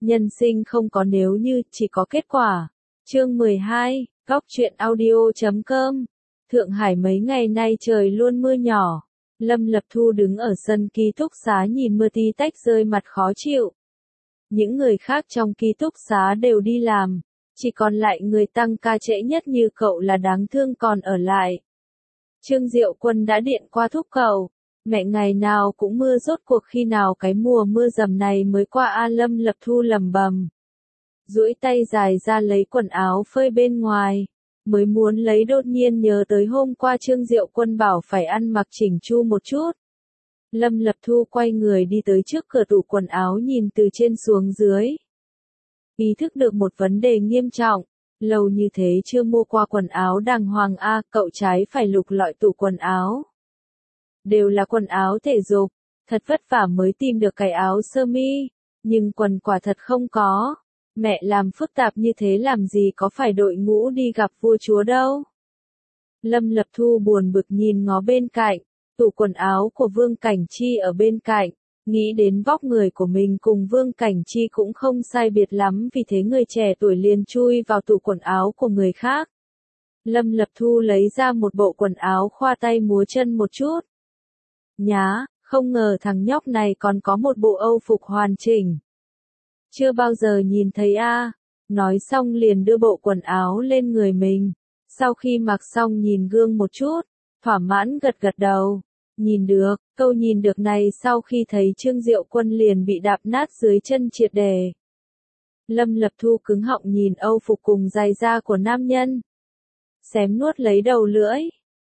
Nhân sinh không có nếu như, chỉ có kết quả. Chương 12, Góc truyện audio.com. Thượng Hải mấy ngày nay trời luôn mưa nhỏ. Lâm Lập Thu đứng ở sân ký túc xá nhìn mưa tí tách rơi mặt khó chịu. Những người khác trong ký túc xá đều đi làm, chỉ còn lại người tăng ca trễ nhất như cậu là đáng thương còn ở lại. Trương Diệu Quân đã điện qua thúc cậu. Mẹ ngày nào cũng mưa, rốt cuộc khi nào cái mùa mưa dầm này mới qua a? Lâm Lập Thu lẩm bẩm. Duỗi tay dài ra lấy quần áo phơi bên ngoài. Mới muốn lấy đột nhiên nhớ tới hôm qua Trương Diệu Quân bảo phải ăn mặc chỉnh chu một chút. Lâm Lập Thu quay người đi tới trước cửa tủ quần áo nhìn từ trên xuống dưới. Ý thức được một vấn đề nghiêm trọng. Lâu như thế chưa mua qua quần áo đàng hoàng a, cậu trái phải lục lọi tủ quần áo. Đều là quần áo thể dục, thật vất vả mới tìm được cái áo sơ mi, nhưng quần quả thật không có. Mẹ làm phức tạp như thế làm gì có phải đội ngũ đi gặp vua chúa đâu. Lâm Lập Thu buồn bực nhìn ngó bên cạnh, tủ quần áo của Vương Cảnh Chi ở bên cạnh, nghĩ đến vóc người của mình cùng Vương Cảnh Chi cũng không sai biệt lắm, vì thế người trẻ tuổi liền chui vào tủ quần áo của người khác. Lâm Lập Thu lấy ra một bộ quần áo khoa tay múa chân một chút. Nhá, không ngờ thằng nhóc này còn có một bộ Âu phục hoàn chỉnh. Chưa bao giờ nhìn thấy a. Nói xong liền đưa bộ quần áo lên người mình. Sau khi mặc xong nhìn gương một chút, thỏa mãn gật gật đầu. Nhìn được, câu nhìn được này sau khi thấy Trương Diệu Quân liền bị đạp nát dưới chân triệt đề. Lâm Lập Thu cứng họng nhìn Âu phục cùng giày da của nam nhân. Xém nuốt lấy đầu lưỡi.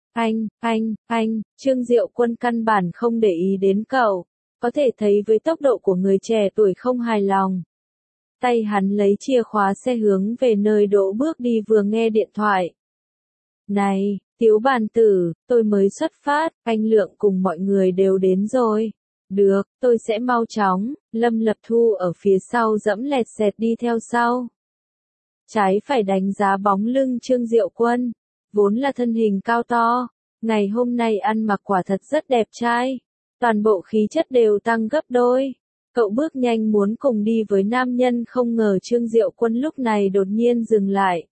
Anh, Trương Diệu Quân căn bản không để ý đến cậu, có thể thấy với tốc độ của người trẻ tuổi không hài lòng. Tay hắn lấy chìa khóa xe hướng về nơi đỗ bước đi vừa nghe điện thoại. Này, Tiếu Bàn Tử, tôi mới xuất phát, anh Lượng cùng mọi người đều đến rồi. Được, tôi sẽ mau chóng. Lâm Lập Thu ở phía sau dẫm lẹt xẹt đi theo sau. Trái phải đánh giá bóng lưng Trương Diệu Quân, vốn là thân hình cao to, ngày hôm nay ăn mặc quả thật rất đẹp trai, toàn bộ khí chất đều tăng gấp đôi. Cậu bước nhanh muốn cùng đi với nam nhân, không ngờ Trương Diệu Quân lúc này đột nhiên dừng lại.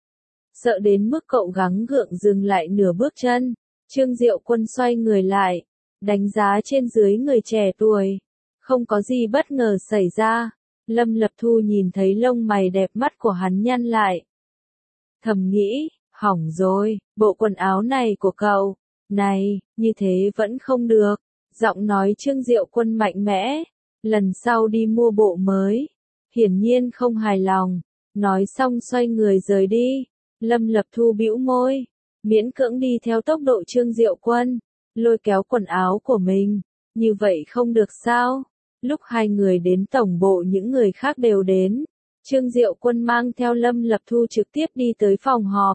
Sợ đến mức cậu gắng gượng dừng lại nửa bước chân, Trương Diệu Quân xoay người lại, đánh giá trên dưới người trẻ tuổi. Không có gì bất ngờ xảy ra. Lâm Lập Thu nhìn thấy lông mày đẹp mắt của hắn nhăn lại. Thầm nghĩ, hỏng rồi, bộ quần áo này của cậu, này, như thế vẫn không được. Giọng nói Trương Diệu Quân mạnh mẽ, lần sau đi mua bộ mới. Hiển nhiên không hài lòng, nói xong xoay người rời đi. Lâm Lập Thu bĩu môi, miễn cưỡng đi theo tốc độ Trương Diệu Quân, lôi kéo quần áo của mình. Như vậy không được sao? Lúc hai người đến tổng bộ những người khác đều đến. Trương Diệu Quân mang theo Lâm Lập Thu trực tiếp đi tới phòng họp.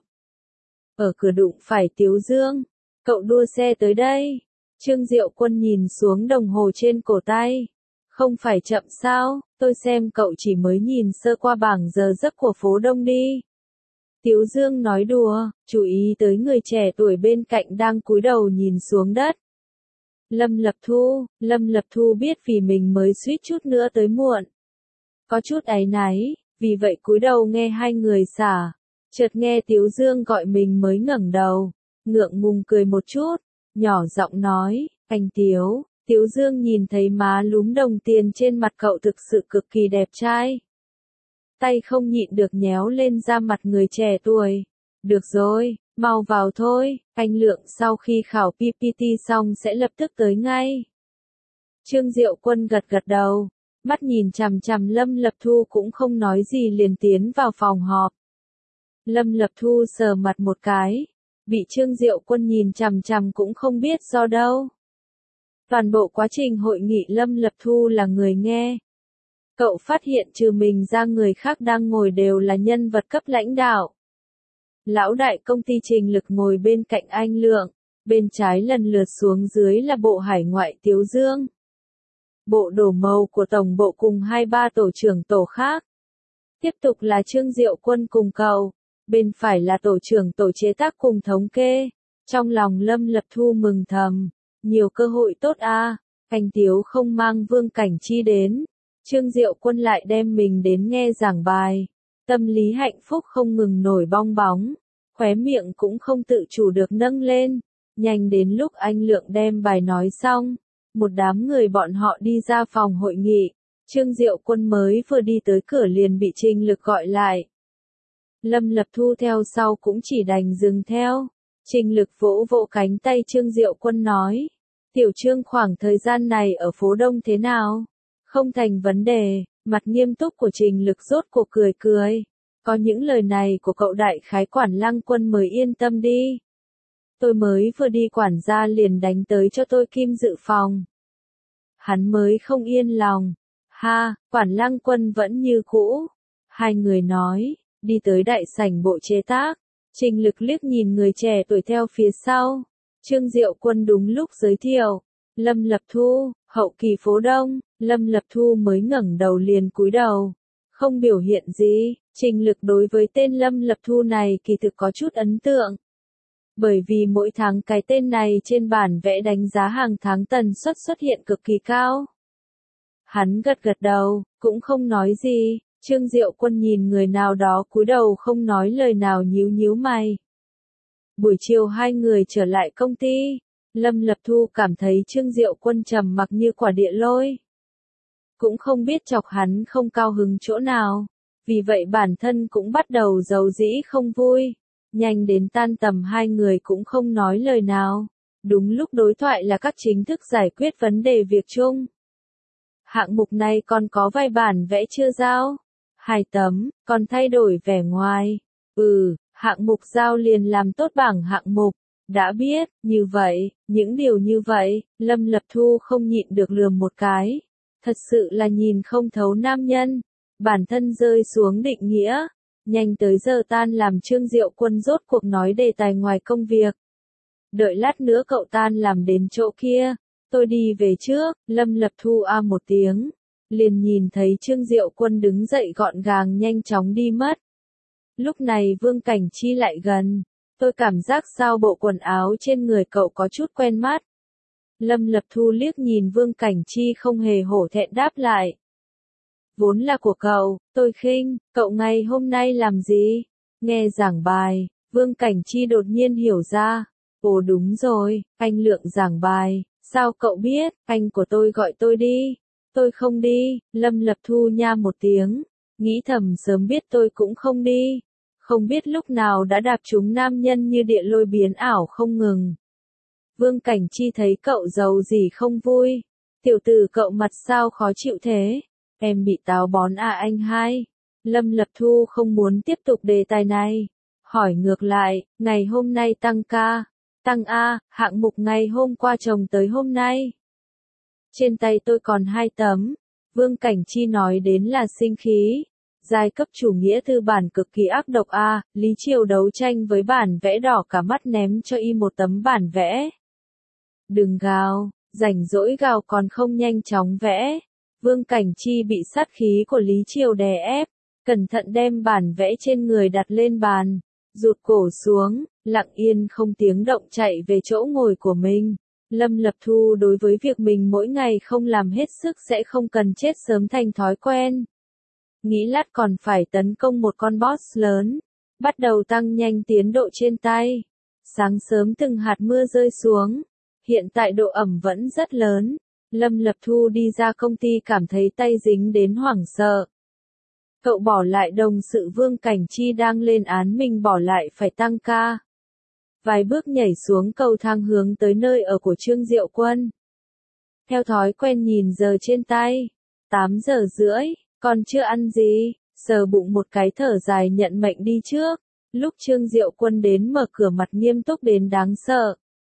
Ở cửa đụng phải Tiếu Dương. Cậu đua xe tới đây. Trương Diệu Quân nhìn xuống đồng hồ trên cổ tay. Không phải chậm sao, tôi xem cậu chỉ mới nhìn sơ qua bảng giờ giấc của phố Đông đi. Tiếu Dương nói đùa, chú ý tới người trẻ tuổi bên cạnh đang cúi đầu nhìn xuống đất. Lâm Lập Thu biết vì mình mới suýt chút nữa tới muộn. Có chút áy náy, vì vậy cúi đầu nghe hai người xả. Chợt nghe Tiếu Dương gọi mình mới ngẩng đầu, ngượng ngùng cười một chút, nhỏ giọng nói, anh Tiếu. Tiếu Dương nhìn thấy má lúm đồng tiền trên mặt cậu thực sự cực kỳ đẹp trai. Tay không nhịn được nhéo lên da mặt người trẻ tuổi. Được rồi, mau vào thôi, anh Lượng sau khi khảo PPT xong sẽ lập tức tới ngay. Trương Diệu Quân gật gật đầu, mắt nhìn chằm chằm Lâm Lập Thu cũng không nói gì liền tiến vào phòng họp. Lâm Lập Thu sờ mặt một cái, bị Trương Diệu Quân nhìn chằm chằm cũng không biết do đâu. Toàn bộ quá trình hội nghị Lâm Lập Thu là người nghe. Cậu phát hiện trừ mình ra người khác đang ngồi đều là nhân vật cấp lãnh đạo. Lão đại công ty Trình Lực ngồi bên cạnh anh Lượng, bên trái lần lượt xuống dưới là bộ hải ngoại Tiếu Dương. Bộ đổ màu của tổng bộ cùng 2-3 tổ trưởng tổ khác. Tiếp tục là Trương Diệu Quân cùng cậu, bên phải là tổ trưởng tổ chế tác cùng thống kê. Trong lòng Lâm Lập Thu mừng thầm, nhiều cơ hội tốt a. Anh Tiếu không mang Vương Cảnh Chi đến. Trương Diệu Quân lại đem mình đến nghe giảng bài. Tâm lý hạnh phúc không ngừng nổi bong bóng. Khóe miệng cũng không tự chủ được nâng lên. Nhanh đến lúc anh Lượng đem bài nói xong. Một đám người bọn họ đi ra phòng hội nghị. Trương Diệu Quân mới vừa đi tới cửa liền bị Trình Lực gọi lại. Lâm Lập Thu theo sau cũng chỉ đành dừng theo. Trình Lực vỗ vỗ cánh tay Trương Diệu Quân nói. Tiểu Trương khoảng thời gian này ở phố Đông thế nào? Không thành vấn đề, mặt nghiêm túc của Trình Lực rốt cuộc cười cười. Có những lời này của cậu đại khái quản Lăng Quân mới yên tâm đi. Tôi mới vừa đi quản gia liền đánh tới cho tôi Kim dự phòng. Hắn mới không yên lòng. Ha, quản Lăng Quân vẫn như cũ. Hai người nói, đi tới đại sảnh bộ chế tác. Trình Lực liếc nhìn người trẻ tuổi theo phía sau. Trương Diệu Quân đúng lúc giới thiệu. Lâm Lập Thu, hậu kỳ phố Đông. Lâm Lập Thu mới ngẩng đầu liền cúi đầu. Không biểu hiện gì, Trình Lực đối với tên Lâm Lập Thu này kỳ thực có chút ấn tượng. Bởi vì mỗi tháng cái tên này trên bản vẽ đánh giá hàng tháng tần suất xuất hiện cực kỳ cao. Hắn gật gật đầu, cũng không nói gì. Trương Diệu Quân nhìn người nào đó cúi đầu không nói lời nào nhíu nhíu mày. Buổi chiều hai người trở lại công ty. Lâm Lập Thu cảm thấy Trương Diệu Quân trầm mặc như quả địa lôi. Cũng không biết chọc hắn không cao hứng chỗ nào. Vì vậy bản thân cũng bắt đầu giàu dĩ không vui. Nhanh đến tan tầm hai người cũng không nói lời nào. Đúng lúc đối thoại là các chính thức giải quyết vấn đề việc chung. Hạng mục này còn có vài bản vẽ chưa giao. 2 tấm, còn thay đổi vẻ ngoài. Hạng mục giao liền làm tốt bảng hạng mục. Đã biết, như vậy, những điều như vậy, Lâm Lập Thu không nhịn được lườm một cái. Thật sự là nhìn không thấu nam nhân. Bản thân rơi xuống định nghĩa. Nhanh tới giờ tan làm Trương Diệu Quân rốt cuộc nói đề tài ngoài công việc. Đợi lát nữa cậu tan làm đến chỗ kia. Tôi đi về trước. Lâm Lập Thu một tiếng. Liền nhìn thấy Trương Diệu Quân đứng dậy gọn gàng nhanh chóng đi mất. Lúc này Vương Cảnh Chi lại gần. Tôi cảm giác sao bộ quần áo trên người cậu có chút quen mắt. Lâm Lập Thu liếc nhìn Vương Cảnh Chi không hề hổ thẹn đáp lại. Vốn là của cậu, tôi khinh, cậu ngày hôm nay làm gì? Nghe giảng bài, Vương Cảnh Chi đột nhiên hiểu ra. Ồ đúng rồi, anh Lượng giảng bài, sao cậu biết, anh của tôi gọi tôi đi. Tôi không đi, Lâm Lập Thu nha một tiếng, nghĩ thầm sớm biết tôi cũng không đi. Không biết lúc nào đã đạp trúng nam nhân như địa lôi biến ảo không ngừng. Vương Cảnh Chi thấy cậu giàu gì không vui. Tiểu tử cậu mặt sao khó chịu thế? Em bị táo bón à anh hai? Lâm Lập Thu không muốn tiếp tục đề tài này. Hỏi ngược lại, ngày hôm nay tăng ca. Tăng A, hạng mục ngày hôm qua chồng tới hôm nay. Trên tay tôi còn 2 tấm. Vương Cảnh Chi nói đến là sinh khí. Giai cấp chủ nghĩa tư bản cực kỳ ác độc A, Lý Triều đấu tranh với bản vẽ đỏ cả mắt ném cho y một tấm bản vẽ. Đừng gào, rảnh rỗi gào còn không nhanh chóng vẽ. Vương Cảnh Chi bị sát khí của Lý Triều đè ép, cẩn thận đem bản vẽ trên người đặt lên bàn, rụt cổ xuống, lặng yên không tiếng động chạy về chỗ ngồi của mình. Lâm Lập Thu đối với việc mình mỗi ngày không làm hết sức sẽ không cần chết sớm thành thói quen. Nghĩ lát còn phải tấn công một con boss lớn, bắt đầu tăng nhanh tiến độ trên tay. Sáng sớm từng hạt mưa rơi xuống, hiện tại độ ẩm vẫn rất lớn. Lâm Lập Thu đi ra công ty cảm thấy tay dính đến hoảng sợ. Cậu bỏ lại đồng sự Vương Cảnh Chi đang lên án mình bỏ lại phải tăng ca. Vài bước nhảy xuống cầu thang hướng tới nơi ở của Trương Diệu Quân. Theo thói quen nhìn giờ trên tay. 8 giờ rưỡi, còn chưa ăn gì, sờ bụng một cái thở dài nhận mệnh đi trước. Lúc Trương Diệu Quân đến mở cửa mặt nghiêm túc đến đáng sợ.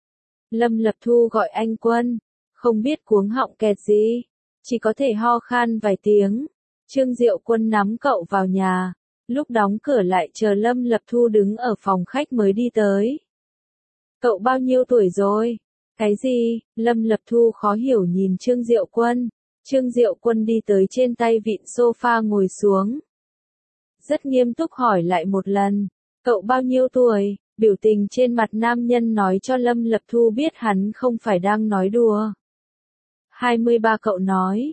Lâm Lập Thu gọi anh Quân. Không biết cuống họng kẹt gì, chỉ có thể ho khan vài tiếng. Trương Diệu Quân nắm cậu vào nhà, lúc đóng cửa lại chờ Lâm Lập Thu đứng ở phòng khách mới đi tới. Cậu bao nhiêu tuổi rồi? Cái gì? Lâm Lập Thu khó hiểu nhìn Trương Diệu Quân. Trương Diệu Quân đi tới trên tay vịn sofa ngồi xuống. Rất nghiêm túc hỏi lại một lần. Cậu bao nhiêu tuổi? Biểu tình trên mặt nam nhân nói cho Lâm Lập Thu biết hắn không phải đang nói đùa. 23 cậu nói.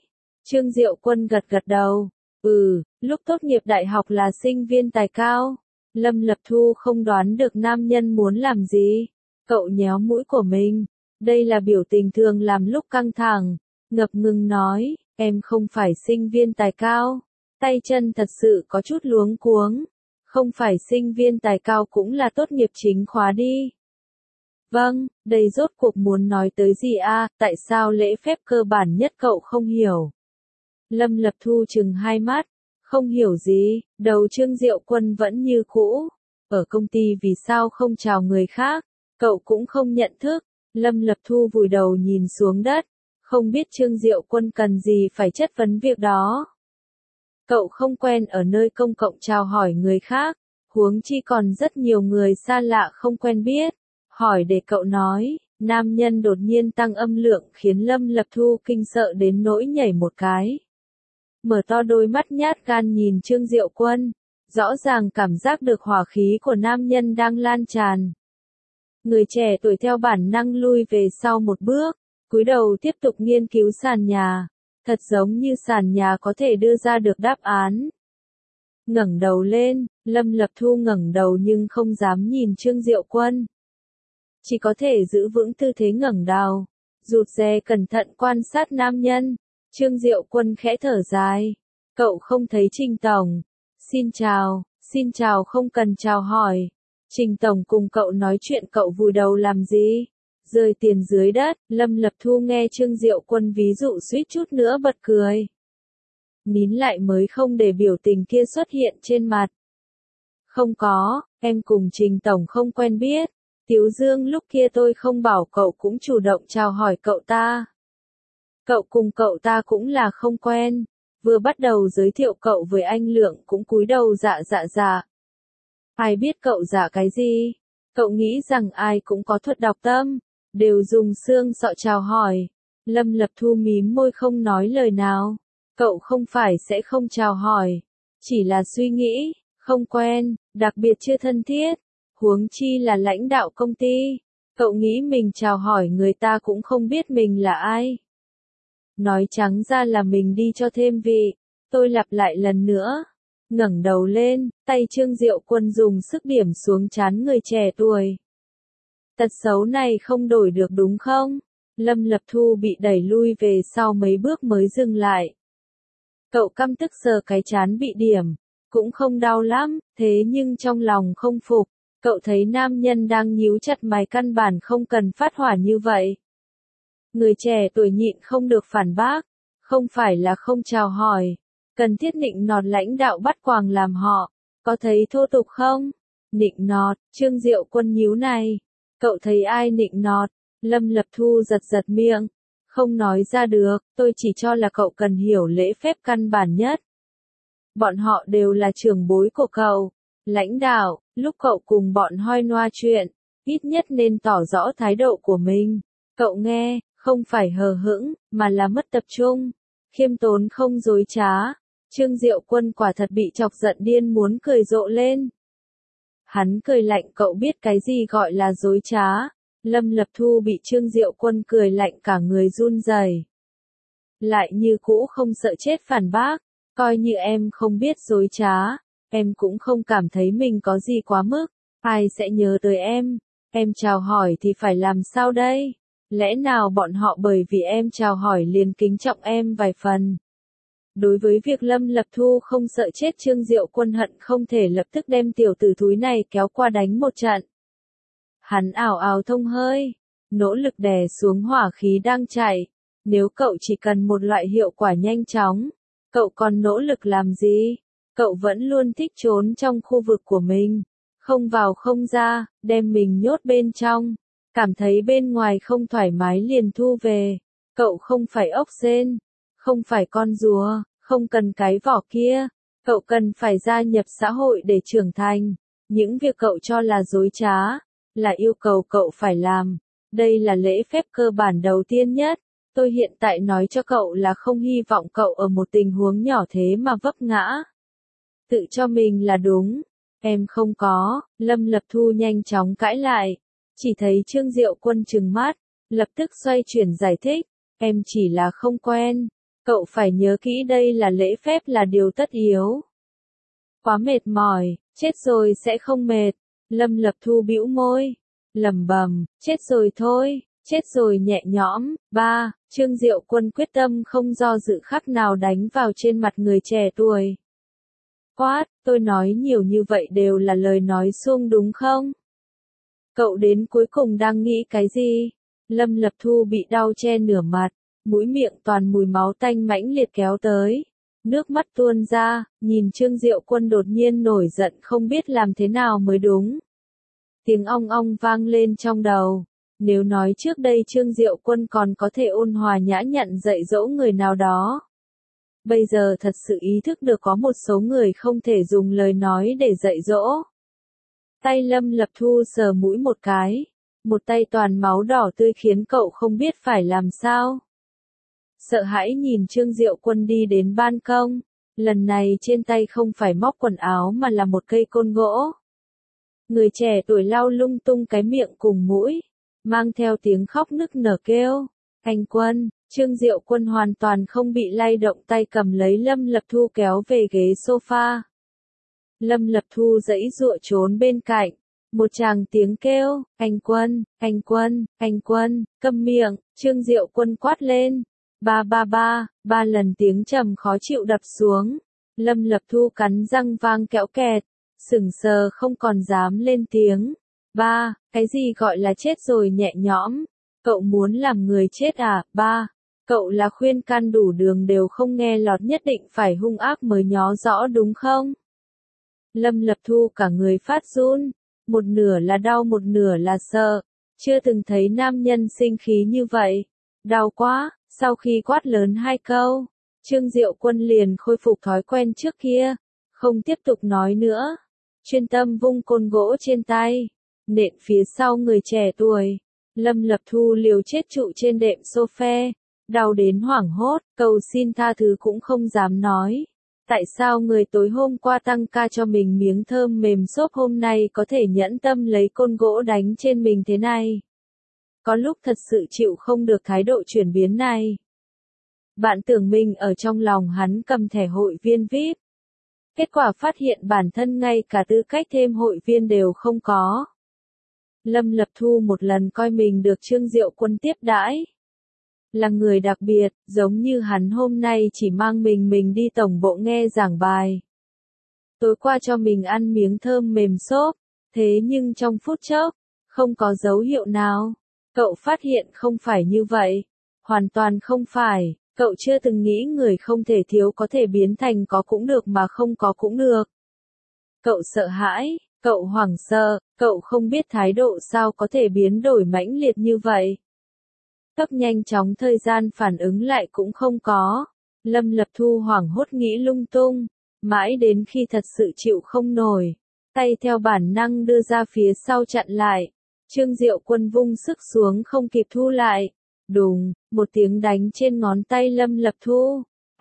Trương Diệu Quân gật gật đầu. Lúc tốt nghiệp đại học là sinh viên tài cao. Lâm Lập Thu không đoán được nam nhân muốn làm gì. Cậu nhéo mũi của mình. Đây là biểu tình thường làm lúc căng thẳng. Ngập ngừng nói, em không phải sinh viên tài cao. Tay chân thật sự có chút luống cuống. Không phải sinh viên tài cao cũng là tốt nghiệp chính khóa đi. Vâng, đây rốt cuộc muốn nói tới gì à, tại sao lễ phép cơ bản nhất cậu không hiểu? Lâm Lập Thu chừng hai mắt, không hiểu gì, đầu Trương Diệu Quân vẫn như cũ. Ở công ty vì sao không chào người khác, cậu cũng không nhận thức. Lâm Lập Thu vùi đầu nhìn xuống đất, không biết Trương Diệu Quân cần gì phải chất vấn việc đó. Cậu không quen ở nơi công cộng chào hỏi người khác, huống chi còn rất nhiều người xa lạ không quen biết. Hỏi để cậu nói, nam nhân đột nhiên tăng âm lượng khiến Lâm Lập Thu kinh sợ đến nỗi nhảy một cái. Mở to đôi mắt nhát gan nhìn Trương Diệu Quân, rõ ràng cảm giác được hỏa khí của nam nhân đang lan tràn. Người trẻ tuổi theo bản năng lui về sau một bước, cúi đầu tiếp tục nghiên cứu sàn nhà, thật giống như sàn nhà có thể đưa ra được đáp án. Ngẩng đầu lên, Lâm Lập Thu ngẩng đầu nhưng không dám nhìn Trương Diệu Quân. Chỉ có thể giữ vững tư thế ngẩng đầu, rụt rè cẩn thận quan sát nam nhân. Trương Diệu Quân khẽ thở dài. Cậu không thấy Trình Tổng. Xin chào không cần chào hỏi. Trình Tổng cùng cậu nói chuyện cậu vùi đầu làm gì? Rơi tiền dưới đất, Lâm Lập Thu nghe Trương Diệu Quân ví dụ suýt chút nữa bật cười. Nín lại mới không để biểu tình kia xuất hiện trên mặt. Không có, em cùng Trình Tổng không quen biết. Tiếu Dương lúc kia tôi không bảo cậu cũng chủ động chào hỏi cậu ta. Cậu cùng cậu ta cũng là không quen. Vừa bắt đầu giới thiệu cậu với anh Lượng cũng cúi đầu dạ. Ai biết cậu dạ cái gì? Cậu nghĩ rằng ai cũng có thuật đọc tâm, đều dùng xương sọ chào hỏi. Lâm Lập Thu mím môi không nói lời nào. Cậu không phải sẽ không chào hỏi, chỉ là suy nghĩ, không quen, đặc biệt chưa thân thiết. Huống chi là lãnh đạo công ty. Cậu nghĩ mình chào hỏi người ta cũng không biết mình là ai. Nói trắng ra là mình đi cho thêm vị. Tôi lặp lại lần nữa. Ngẩng đầu lên, tay Trương Diệu Quân dùng sức điểm xuống trán người trẻ tuổi. Tật xấu này không đổi được đúng không? Lâm Lập Thu bị đẩy lui về sau mấy bước mới dừng lại. Cậu căm tức sờ cái trán bị điểm. Cũng không đau lắm, thế nhưng trong lòng không phục. Cậu thấy nam nhân đang nhíu chặt mày căn bản không cần phát hỏa như vậy. Người trẻ tuổi nhịn không được phản bác. Không phải là không chào hỏi. Cần thiết nịnh nọt lãnh đạo bắt quàng làm họ. Có thấy thô tục không? Nịnh nọt, Trương Diệu Quân nhíu này. Cậu thấy ai nịnh nọt? Lâm Lập Thu giật miệng. Không nói ra được, tôi chỉ cho là cậu cần hiểu lễ phép căn bản nhất. Bọn họ đều là trưởng bối của cậu. Lãnh đạo, lúc cậu cùng bọn hoi noa chuyện, ít nhất nên tỏ rõ thái độ của mình. Cậu nghe, không phải hờ hững, mà là mất tập trung. Khiêm tốn không dối trá. Trương Diệu Quân quả thật bị chọc giận điên muốn cười rộ lên. Hắn cười lạnh, cậu biết cái gì gọi là dối trá. Lâm Lập Thu bị Trương Diệu Quân cười lạnh cả người run rẩy. Lại như cũ không sợ chết phản bác, coi như em không biết dối trá, em cũng không cảm thấy mình có gì quá mức, ai sẽ nhớ tới em chào hỏi thì phải làm sao đây? Lẽ nào bọn họ bởi vì em chào hỏi liền kính trọng em vài phần? Đối với việc Lâm Lập Thu không sợ chết, Trương Diệu Quân hận không thể lập tức đem tiểu tử thúi này kéo qua đánh một trận. Hắn ảo ảo thông hơi, nỗ lực đè xuống hỏa khí đang chạy. Nếu cậu chỉ cần một loại hiệu quả nhanh chóng, cậu còn nỗ lực làm gì? Cậu vẫn luôn thích trốn trong khu vực của mình, không vào không ra, đem mình nhốt bên trong, cảm thấy bên ngoài không thoải mái liền thu về. Cậu không phải ốc sên, không phải con rùa, không cần cái vỏ kia. Cậu cần phải gia nhập xã hội để trưởng thành. Những việc cậu cho là dối trá, là yêu cầu cậu phải làm. Đây là lễ phép cơ bản đầu tiên nhất. Tôi hiện tại nói cho cậu là không hy vọng cậu ở một tình huống nhỏ thế mà vấp ngã. Tự cho mình là đúng. Em không có. Lâm Lập Thu nhanh chóng cãi lại. Chỉ thấy Trương Diệu Quân trừng mắt, lập tức xoay chuyển giải thích. Em chỉ là không quen. Cậu phải nhớ kỹ đây là lễ phép, là điều tất yếu. Quá mệt mỏi, chết rồi sẽ không mệt. Lâm Lập Thu bĩu môi, lẩm bẩm, chết rồi thôi, chết rồi nhẹ nhõm. 3. Trương Diệu Quân quyết tâm không do dự khắc nào đánh vào trên mặt người trẻ tuổi. Quát, tôi nói nhiều như vậy đều là lời nói suông đúng không? Cậu đến cuối cùng đang nghĩ cái gì? Lâm Lập Thu bị đau che nửa mặt, mũi miệng toàn mùi máu tanh mãnh liệt kéo tới. Nước mắt tuôn ra, nhìn Trương Diệu Quân đột nhiên nổi giận không biết làm thế nào mới đúng. Tiếng ong ong vang lên trong đầu. Nếu nói trước đây Trương Diệu Quân còn có thể ôn hòa nhã nhặn dạy dỗ người nào đó. Bây giờ thật sự ý thức được có một số người không thể dùng lời nói để dạy dỗ. Tay Lâm Lập Thu sờ mũi một cái. Một tay toàn máu đỏ tươi khiến cậu không biết phải làm sao. Sợ hãi nhìn Trương Diệu Quân đi đến ban công. Lần này trên tay không phải móc quần áo mà là một cây côn gỗ. Người trẻ tuổi lau lung tung cái miệng cùng mũi, mang theo tiếng khóc nức nở kêu. Anh Quân, Trương Diệu Quân hoàn toàn không bị lay động, tay cầm lấy Lâm Lập Thu kéo về ghế sofa. Lâm Lập Thu giãy giụa trốn bên cạnh. Một tràng tiếng kêu, anh Quân, anh Quân, anh Quân, câm miệng, Trương Diệu Quân quát lên. Ba ba ba, 3 lần tiếng trầm khó chịu đập xuống. Lâm Lập Thu cắn răng vang kẽo kẹt, sững sờ không còn dám lên tiếng. Ba, cái gì gọi là chết rồi nhẹ nhõm? Cậu muốn làm người chết à? Ba, cậu là khuyên can đủ đường đều không nghe lọt, nhất định phải hung ác mới nhó rõ đúng không? Lâm Lập Thu cả người phát run, một nửa là đau một nửa là sợ, chưa từng thấy nam nhân sinh khí như vậy. Đau quá, sau khi quát lớn 2 câu, Trương Diệu Quân liền khôi phục thói quen trước kia, không tiếp tục nói nữa, chuyên tâm vung côn gỗ trên tay, nện phía sau người trẻ tuổi. Lâm Lập Thu liều chết trụ trên đệm sofa, đau đến hoảng hốt, cầu xin tha thứ cũng không dám nói. Tại sao người tối hôm qua tăng ca cho mình miếng thơm mềm xốp hôm nay có thể nhẫn tâm lấy côn gỗ đánh trên mình thế này? Có lúc thật sự chịu không được thái độ chuyển biến này. Bạn tưởng mình ở trong lòng hắn cầm thẻ hội viên VIP. Kết quả phát hiện bản thân ngay cả tư cách thêm hội viên đều không có. Lâm Lập Thu một lần coi mình được Trương Diệu Quân tiếp đãi. Là người đặc biệt, giống như hắn hôm nay chỉ mang mình đi tổng bộ nghe giảng bài. Tối qua cho mình ăn miếng thơm mềm xốp, thế nhưng trong phút chốc, không có dấu hiệu nào. Cậu phát hiện không phải như vậy. Hoàn toàn không phải, cậu chưa từng nghĩ người không thể thiếu có thể biến thành có cũng được mà không có cũng được. Cậu sợ hãi, cậu hoảng sợ, cậu không biết thái độ sao có thể biến đổi mãnh liệt như vậy. Tốc nhanh chóng thời gian phản ứng lại cũng không có. Lâm Lập Thu hoảng hốt nghĩ lung tung, mãi đến khi thật sự chịu không nổi, tay theo bản năng đưa ra phía sau chặn lại. Trương Diệu Quân vung sức xuống không kịp thu lại. Đùng, một tiếng đánh trên ngón tay Lâm Lập Thu.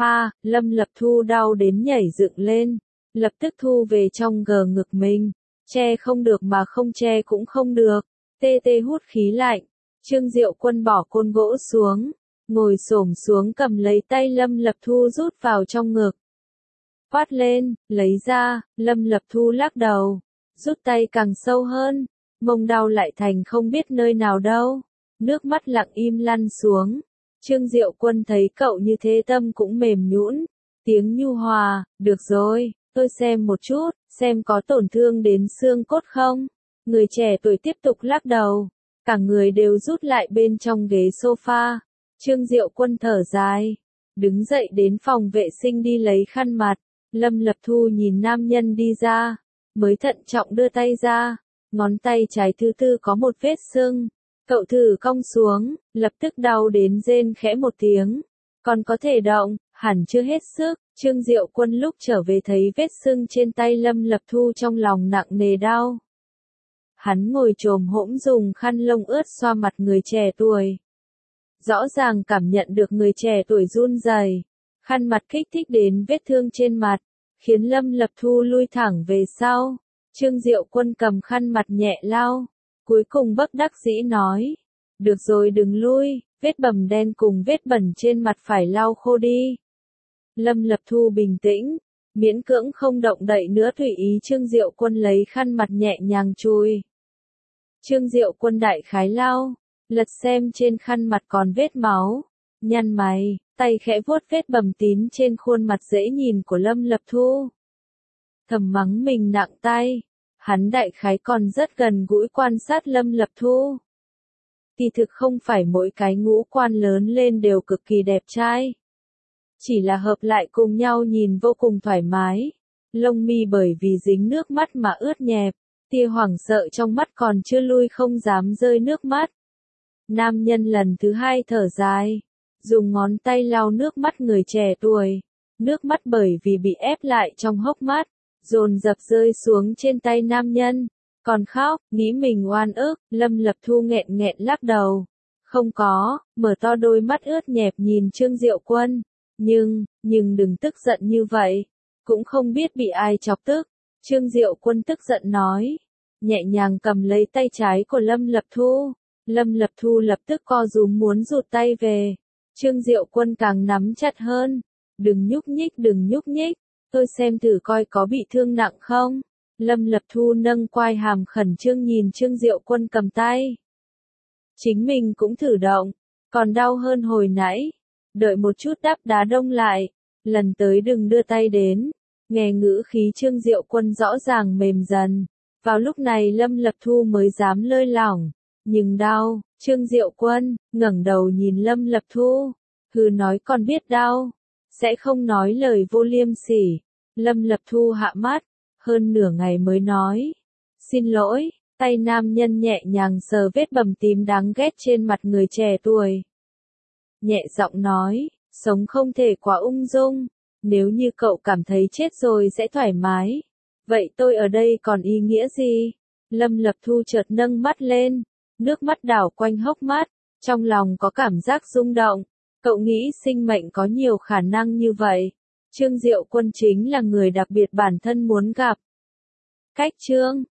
Lâm Lập Thu đau đến nhảy dựng lên, lập tức thu về trong gờ ngực mình. Che không được mà không che cũng không được. Tê tê hút khí lạnh. Trương Diệu Quân bỏ côn gỗ xuống, ngồi xổm xuống cầm lấy tay Lâm Lập Thu rút vào trong ngực. Quát lên, lấy ra. Lâm Lập Thu lắc đầu, rút tay càng sâu hơn, mông đau lại thành không biết nơi nào đâu. Nước mắt lặng im lăn xuống. Trương Diệu Quân thấy cậu như thế tâm cũng mềm nhũn, tiếng nhu hòa, được rồi, tôi xem một chút, xem có tổn thương đến xương cốt không. Người trẻ tuổi tiếp tục lắc đầu, cả người đều rút lại bên trong ghế sofa. Trương Diệu Quân thở dài, đứng dậy đến phòng vệ sinh đi lấy khăn mặt. Lâm Lập Thu nhìn nam nhân đi ra, mới thận trọng đưa tay ra, ngón tay trái thứ tư có một vết sưng. Cậu thử cong xuống, lập tức đau đến rên khẽ một tiếng. Còn có thể động, hẳn chưa hết sức. Trương Diệu Quân lúc trở về thấy vết sưng trên tay Lâm Lập Thu trong lòng nặng nề đau. Hắn ngồi chồm hỗn dùng khăn lông ướt xoa mặt người trẻ tuổi. Rõ ràng cảm nhận được người trẻ tuổi run rẩy. Khăn mặt kích thích đến vết thương trên mặt, khiến Lâm Lập Thu lui thẳng về sau. Trương Diệu Quân cầm khăn mặt nhẹ lau, cuối cùng bất đắc dĩ nói, được rồi đừng lui, vết bầm đen cùng vết bẩn trên mặt phải lau khô đi. Lâm Lập Thu bình tĩnh, miễn cưỡng không động đậy nữa tùy ý Trương Diệu Quân lấy khăn mặt nhẹ nhàng chùi. Trương Diệu Quân đại khái lau, lật xem trên khăn mặt còn vết máu, nhăn mày, tay khẽ vuốt vết bầm tím trên khuôn mặt dễ nhìn của Lâm Lập Thu. Thầm mắng mình nặng tay, hắn đại khái còn rất gần gũi quan sát Lâm Lập Thu. Kỳ thực không phải mỗi cái ngũ quan lớn lên đều cực kỳ đẹp trai. Chỉ là hợp lại cùng nhau nhìn vô cùng thoải mái. Lông mi bởi vì dính nước mắt mà ướt nhẹp, tia hoảng sợ trong mắt còn chưa lui không dám rơi nước mắt. Nam nhân lần thứ hai thở dài, dùng ngón tay lau nước mắt người trẻ tuổi. Nước mắt bởi vì bị ép lại trong hốc mắt, dồn dập rơi xuống trên tay nam nhân. Còn khóc, nghĩ mình oan ức, Lâm Lập Thu nghẹn nghẹn lắc đầu. Không có, mở to đôi mắt ướt nhẹp nhìn Trương Diệu Quân. Nhưng đừng tức giận như vậy. Cũng không biết bị ai chọc tức. Trương Diệu Quân tức giận nói. Nhẹ nhàng cầm lấy tay trái của Lâm Lập Thu. Lâm Lập Thu lập tức co rúm muốn rụt tay về. Trương Diệu Quân càng nắm chặt hơn. Đừng nhúc nhích. Tôi xem thử coi có bị thương nặng không. Lâm Lập Thu nâng quai hàm khẩn trương nhìn Trương Diệu Quân cầm tay. Chính mình cũng thử động. Còn đau hơn hồi nãy. Đợi một chút đắp đá đông lại. Lần tới đừng đưa tay đến. Nghe ngữ khí Trương Diệu Quân rõ ràng mềm dần. Vào lúc này Lâm Lập Thu mới dám lơi lỏng. Nhưng đau, Trương Diệu Quân, ngẩng đầu nhìn Lâm Lập Thu. Hừ nói còn biết đau. Sẽ không nói lời vô liêm sỉ. Lâm Lập Thu hạ mắt. Hơn nửa ngày mới nói. Xin lỗi, tay nam nhân nhẹ nhàng sờ vết bầm tím đáng ghét trên mặt người trẻ tuổi. Nhẹ giọng nói, sống không thể quá ung dung. Nếu như cậu cảm thấy chết rồi sẽ thoải mái. Vậy tôi ở đây còn ý nghĩa gì? Lâm Lập Thu chợt nâng mắt lên. Nước mắt đảo quanh hốc mắt. Trong lòng có cảm giác rung động. Cậu nghĩ sinh mệnh có nhiều khả năng như vậy. Trương Diệu Quân chính là người đặc biệt bản thân muốn gặp. Cách chương